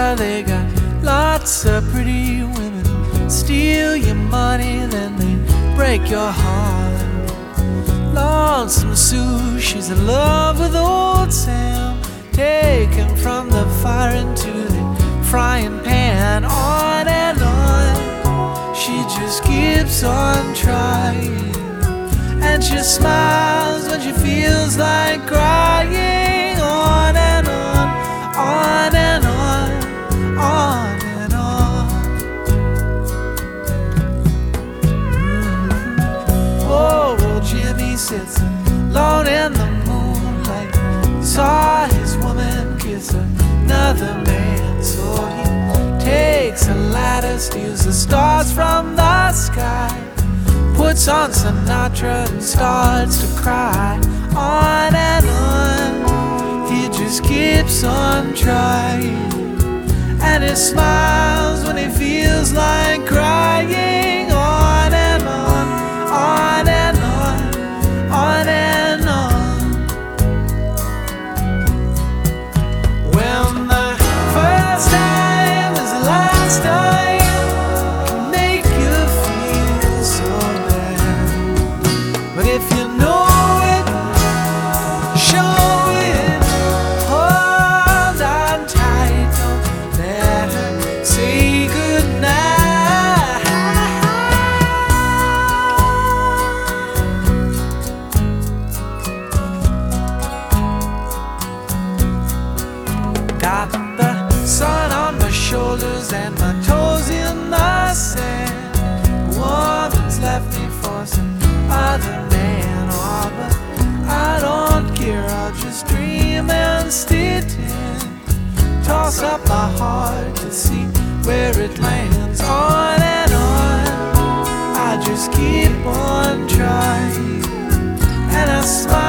where they got lots of pretty women, steal your money, then they break your heart. Lonesome Sue, she's in love with old Sam, taken from the fire into the frying pan. On and on, she just keeps on trying, and she smiles when she feels like crying. On and on, on and on, on and on. Oh, well, Jimmy sits alone in the moonlight. He saw his woman kiss another man, so he takes a ladder, steals the stars from the sky, puts on Sinatra and starts to cry. On and on, he just keeps on trying, and he smiles when he feels like crying. On and on, on and on, on and on. When the first time is the last time can make you feel so bad, but if you know it, show it. Hold on tight, don't let her say goodnight. Got the sun on my shoulders and my toes in the sand. A woman's left me for some other man. Oh, but I don't care, I'll just dream and stay tin. Toss up my heart to see where it lands. On and on, I just keep on trying, and I smile